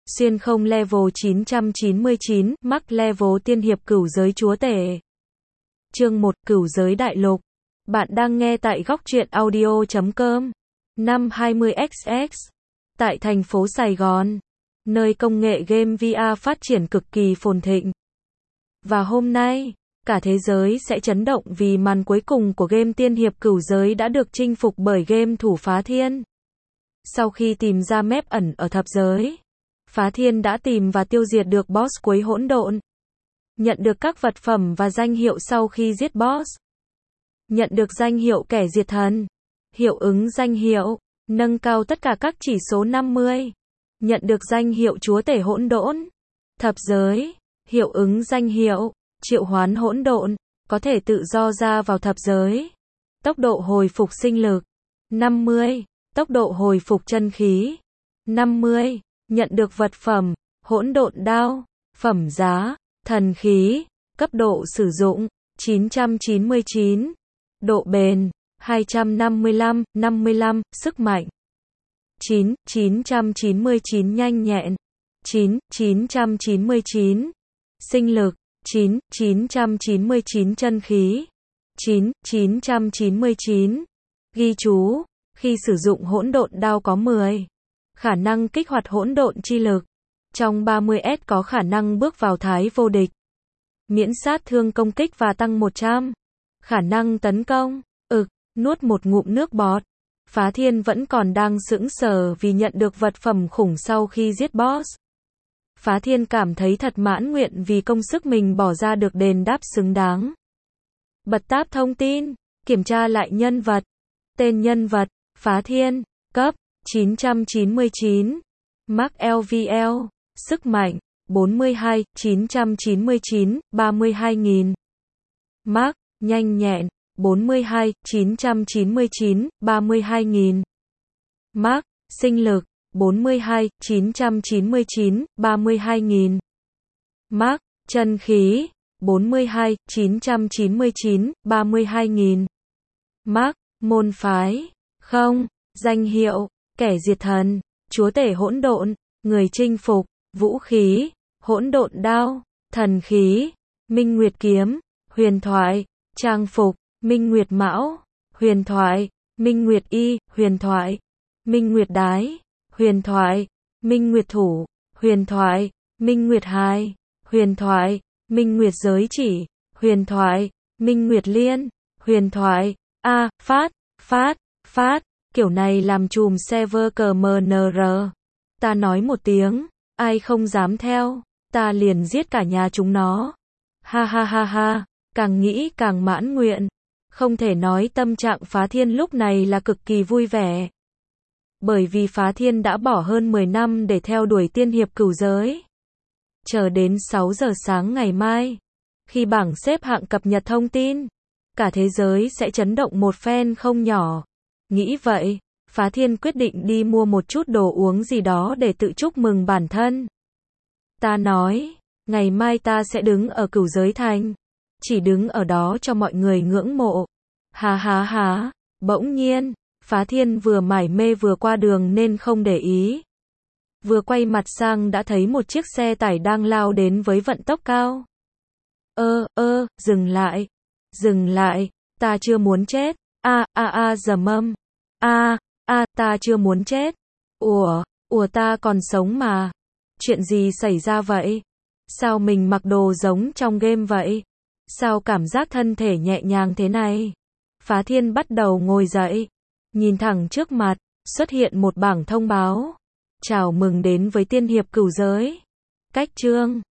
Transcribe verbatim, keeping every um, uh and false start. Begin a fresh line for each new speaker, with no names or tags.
Xuyên không level chín trăm chín mươi chín, mắc level tiên hiệp cửu giới chúa tể. Chương một, Cửu giới đại lục. Bạn đang nghe tại góc truyện audio chấm com. Năm hai mươi x x. Tại thành phố Sài Gòn, nơi công nghệ game vê rờ phát triển cực kỳ phồn thịnh. Và hôm nay, cả thế giới sẽ chấn động vì màn cuối cùng của game tiên hiệp cửu giới đã được chinh phục bởi game thủ Phá Thiên. Sau khi tìm ra map ẩn ở thập giới, Phá Thiên đã tìm và tiêu diệt được boss cuối hỗn độn. Nhận được các vật phẩm và danh hiệu sau khi giết boss. Nhận được danh hiệu kẻ diệt thần. Hiệu ứng danh hiệu, nâng cao tất cả các chỉ số năm mươi. Nhận được danh hiệu chúa tể hỗn độn. Thập giới, hiệu ứng danh hiệu, triệu hoán hỗn độn, có thể tự do ra vào thập giới. Tốc độ hồi phục sinh lực, năm mươi. Tốc độ hồi phục chân khí, năm mươi. Nhận được vật phẩm, hỗn độn đao, phẩm giá, thần khí, cấp độ sử dụng, chín trăm chín mươi chín. Độ bền, hai trăm năm mươi lăm, năm mươi lăm, sức mạnh, chín, chín trăm chín mươi chín nhanh nhẹn, chín, chín trăm chín mươi chín. Sinh lực, chín, chín trăm chín mươi chín chân khí, chín, chín trăm chín mươi chín. Ghi chú, khi sử dụng hỗn độn đao có mười. Khả năng kích hoạt hỗn độn chi lực. Trong ba mươi S có khả năng bước vào thái vô địch. Miễn sát thương công kích và tăng một trăm. Khả năng tấn công. Ực, nuốt một ngụm nước bọt. Phá Thiên vẫn còn đang sững sờ vì nhận được vật phẩm khủng sau khi giết boss. Phá Thiên cảm thấy thật mãn nguyện vì công sức mình bỏ ra được đền đáp xứng đáng. Bật tab thông tin, kiểm tra lại nhân vật. Tên nhân vật, Phá Thiên, cấp, chín trăm chín mươi chín. Mark lờ vê lờ, sức mạnh, bốn mươi hai, chín trăm chín mươi chín, ba mươi hai nghìn. Mark, nhanh nhẹn, bốn mươi hai, chín trăm chín mươi chín, ba mươi hai nghìn. Mark, sinh lực, bốn mươi hai, chín trăm chín mươi chín, ba mươi hai nghìn. Mark, chân khí, bốn mươi hai, chín trăm chín mươi chín, ba mươi hai nghìn. Mark, môn phái, không, danh hiệu, kẻ diệt thần, chúa tể hỗn độn, người chinh phục, vũ khí, hỗn độn đao, thần khí, minh nguyệt kiếm, huyền thoại, trang phục, minh nguyệt mão, huyền thoại, minh nguyệt y, huyền thoại, minh nguyệt đái, huyền thoại, minh nguyệt thủ, huyền thoại, minh nguyệt hài, huyền thoại, minh nguyệt giới chỉ, huyền thoại, minh nguyệt liên, huyền thoại. A, phát, phát, phát, kiểu này làm chùm server cờ em en rờ. Ta nói một tiếng, ai không dám theo, ta liền giết cả nhà chúng nó. Ha ha ha ha, càng nghĩ càng mãn nguyện. Không thể nói tâm trạng Phá Thiên lúc này là cực kỳ vui vẻ. Bởi vì Phá Thiên đã bỏ hơn mười năm để theo đuổi tiên hiệp cửu giới. Chờ đến sáu giờ sáng ngày mai, khi bảng xếp hạng cập nhật thông tin, cả thế giới sẽ chấn động một phen không nhỏ. Nghĩ vậy, Phá Thiên quyết định đi mua một chút đồ uống gì đó để tự chúc mừng bản thân. Ta nói, ngày mai ta sẽ đứng ở cửu giới thành. Chỉ đứng ở đó cho mọi người ngưỡng mộ. Há há há, bỗng nhiên, Phá Thiên vừa mải mê vừa qua đường nên không để ý. Vừa quay mặt sang đã thấy một chiếc xe tải đang lao đến với vận tốc cao. Ơ, ơ, dừng lại. Dừng lại, ta chưa muốn chết. A, a a dầm âm. A, a, ta chưa muốn chết. Ủa, ủa ta còn sống mà. Chuyện gì xảy ra vậy? Sao mình mặc đồ giống trong game vậy? Sao cảm giác thân thể nhẹ nhàng thế này? Phá Thiên bắt đầu ngồi dậy. Nhìn thẳng trước mặt, xuất hiện một bảng thông báo. Chào mừng đến với tiên hiệp cửu giới. Cách chương.